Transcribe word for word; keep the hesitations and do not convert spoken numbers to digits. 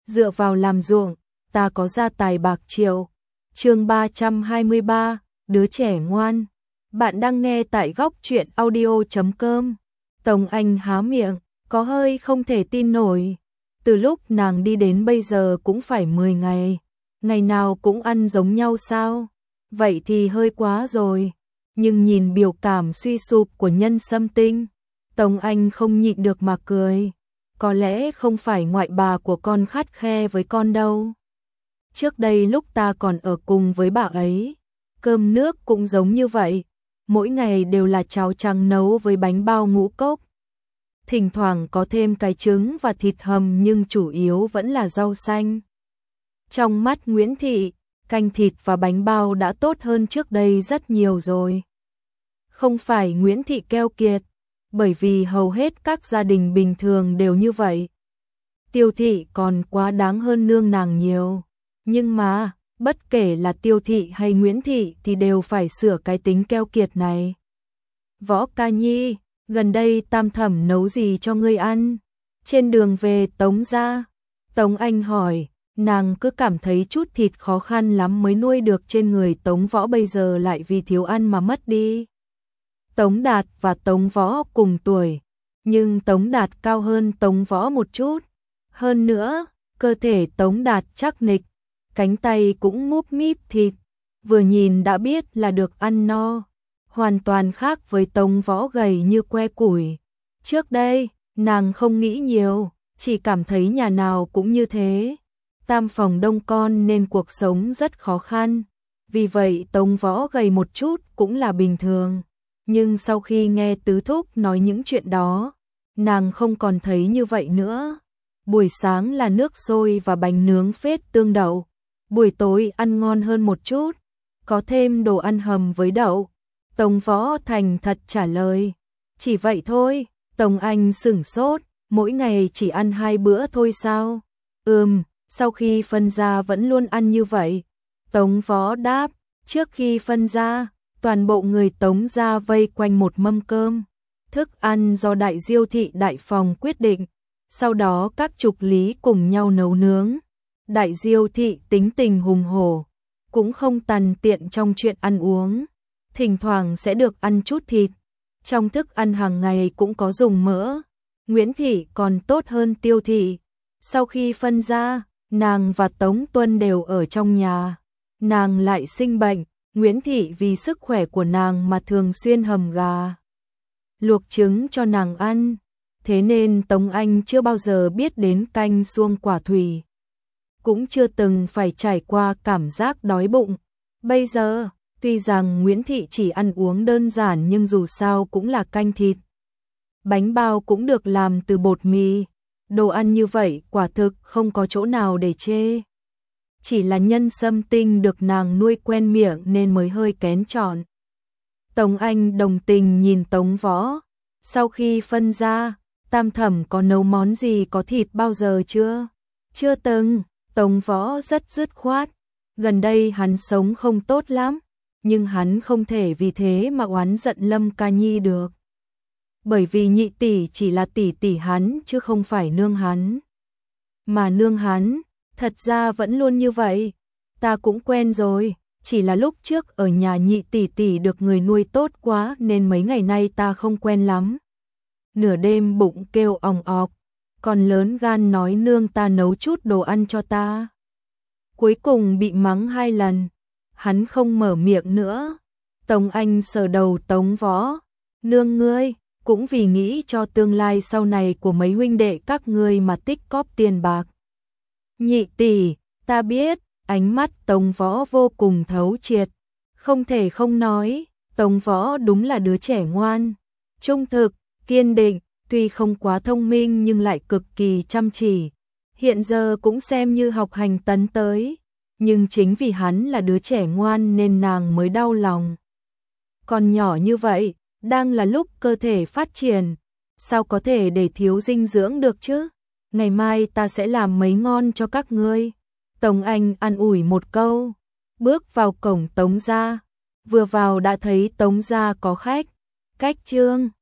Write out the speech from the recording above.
dựa vào làm ruộng, ta có gia tài bạc triệu. Chương ba trăm hai mươi ba, đứa trẻ ngoan. Bạn đang nghe tại góc truyện audio chấm com. Tống Anh há miệng, có hơi không thể tin nổi. Từ lúc nàng đi đến bây giờ cũng phải mười ngày, ngày nào cũng ăn giống nhau sao? Vậy thì hơi quá rồi. Nhưng nhìn biểu cảm suy sụp của Nhân Sâm Tinh, Tống Anh không nhịn được mà cười. Có lẽ không phải ngoại bà của con khắt khe với con đâu. Trước đây lúc ta còn ở cùng với bà ấy, cơm nước cũng giống như vậy, mỗi ngày đều là cháo trắng nấu với bánh bao ngũ cốc. Thỉnh thoảng có thêm cái trứng và thịt hầm nhưng chủ yếu vẫn là rau xanh. Trong mắt Nguyễn Thị, canh thịt và bánh bao đã tốt hơn trước đây rất nhiều rồi. Không phải Nguyễn Thị keo kiệt, bởi vì hầu hết các gia đình bình thường đều như vậy. Tiêu Thị còn quá đáng hơn nương nàng nhiều. Nhưng mà, bất kể là Tiêu Thị hay Nguyễn Thị thì đều phải sửa cái tính keo kiệt này. Võ Ca Nhi, gần đây Tam Thẩm nấu gì cho ngươi ăn? Trên đường về Tống gia, Tống Anh hỏi, nàng cứ cảm thấy chút thịt khó khăn lắm mới nuôi được trên người Tống Võ, bây giờ lại vì thiếu ăn mà mất đi. Tống Đạt và Tống Võ cùng tuổi, nhưng Tống Đạt cao hơn Tống Võ một chút. Hơn nữa, cơ thể Tống Đạt chắc nịch, cánh tay cũng múp míp thịt, vừa nhìn đã biết là được ăn no, hoàn toàn khác với Tống Võ gầy như que củi. Trước đây, nàng không nghĩ nhiều, chỉ cảm thấy nhà nào cũng như thế. Tam phòng đông con nên cuộc sống rất khó khăn, vì vậy Tống Võ gầy một chút cũng là bình thường. Nhưng sau khi nghe tứ thúc nói những chuyện đó, nàng không còn thấy như vậy nữa. Buổi sáng là nước sôi và bánh nướng phết tương đậu, buổi tối ăn ngon hơn một chút, có thêm đồ ăn hầm với đậu. Tống Võ thành thật trả lời, chỉ vậy thôi. Tống Anh sửng sốt, mỗi ngày chỉ ăn hai bữa thôi sao? Ừm, sau khi phân gia vẫn luôn ăn như vậy. Tống Võ đáp, trước khi phân gia, toàn bộ người Tống gia vây quanh một mâm cơm, thức ăn do đại diêu thị đại phòng quyết định, sau đó các trục lý cùng nhau nấu nướng. Đại diêu thị tính tình hùng hổ, cũng không tằn tiện trong chuyện ăn uống, thỉnh thoảng sẽ được ăn chút thịt, trong thức ăn hàng ngày cũng có dùng mỡ. Nguyễn Thị còn tốt hơn Tiêu Thị, sau khi phân gia, nàng và Tống Tuân đều ở trong nhà, nàng lại sinh bệnh. Nguyễn Thị vì sức khỏe của nàng mà thường xuyên hầm gà, luộc trứng cho nàng ăn, thế nên Tống Anh chưa bao giờ biết đến canh suông quả thủy, cũng chưa từng phải trải qua cảm giác đói bụng. Bây giờ, tuy rằng Nguyễn Thị chỉ ăn uống đơn giản nhưng dù sao cũng là canh thịt. Bánh bao cũng được làm từ bột mì, đồ ăn như vậy quả thực không có chỗ nào để chê. Chỉ là Nhân Sâm Tinh được nàng nuôi quen miệng nên mới hơi kén chọn. Tống Anh đồng tình nhìn Tống Võ, sau khi phân gia, Tam Thẩm có nấu món gì có thịt bao giờ chưa? Chưa từng. Tống Võ rất dứt khoát, gần đây hắn sống không tốt lắm, nhưng hắn không thể vì thế mà oán giận Lâm Ca Nhi được. Bởi vì nhị tỷ chỉ là tỷ tỷ hắn chứ không phải nương hắn. Mà nương hắn, thật ra vẫn luôn như vậy, ta cũng quen rồi, chỉ là lúc trước ở nhà nhị tỷ tỷ được người nuôi tốt quá nên mấy ngày nay ta không quen lắm. Nửa đêm bụng kêu òng ọc, còn lớn gan nói nương ta nấu chút đồ ăn cho ta. Cuối cùng bị mắng hai lần, hắn không mở miệng nữa. Tống Anh sờ đầu Tống Võ, nương ngươi, cũng vì nghĩ cho tương lai sau này của mấy huynh đệ các ngươi mà tích cóp tiền bạc. Nhị tỷ, ta biết. Ánh mắt Tống Võ vô cùng thấu triệt, không thể không nói, Tống Võ đúng là đứa trẻ ngoan, trung thực, kiên định, tuy không quá thông minh nhưng lại cực kỳ chăm chỉ. Hiện giờ cũng xem như học hành tấn tới, nhưng chính vì hắn là đứa trẻ ngoan nên nàng mới đau lòng. Còn nhỏ như vậy, đang là lúc cơ thể phát triển, sao có thể để thiếu dinh dưỡng được chứ? Ngày mai ta sẽ làm mấy ngon cho các ngươi. Tống Anh an ủi một câu, bước vào cổng Tống gia, vừa vào đã thấy Tống gia có khách. Cách Trương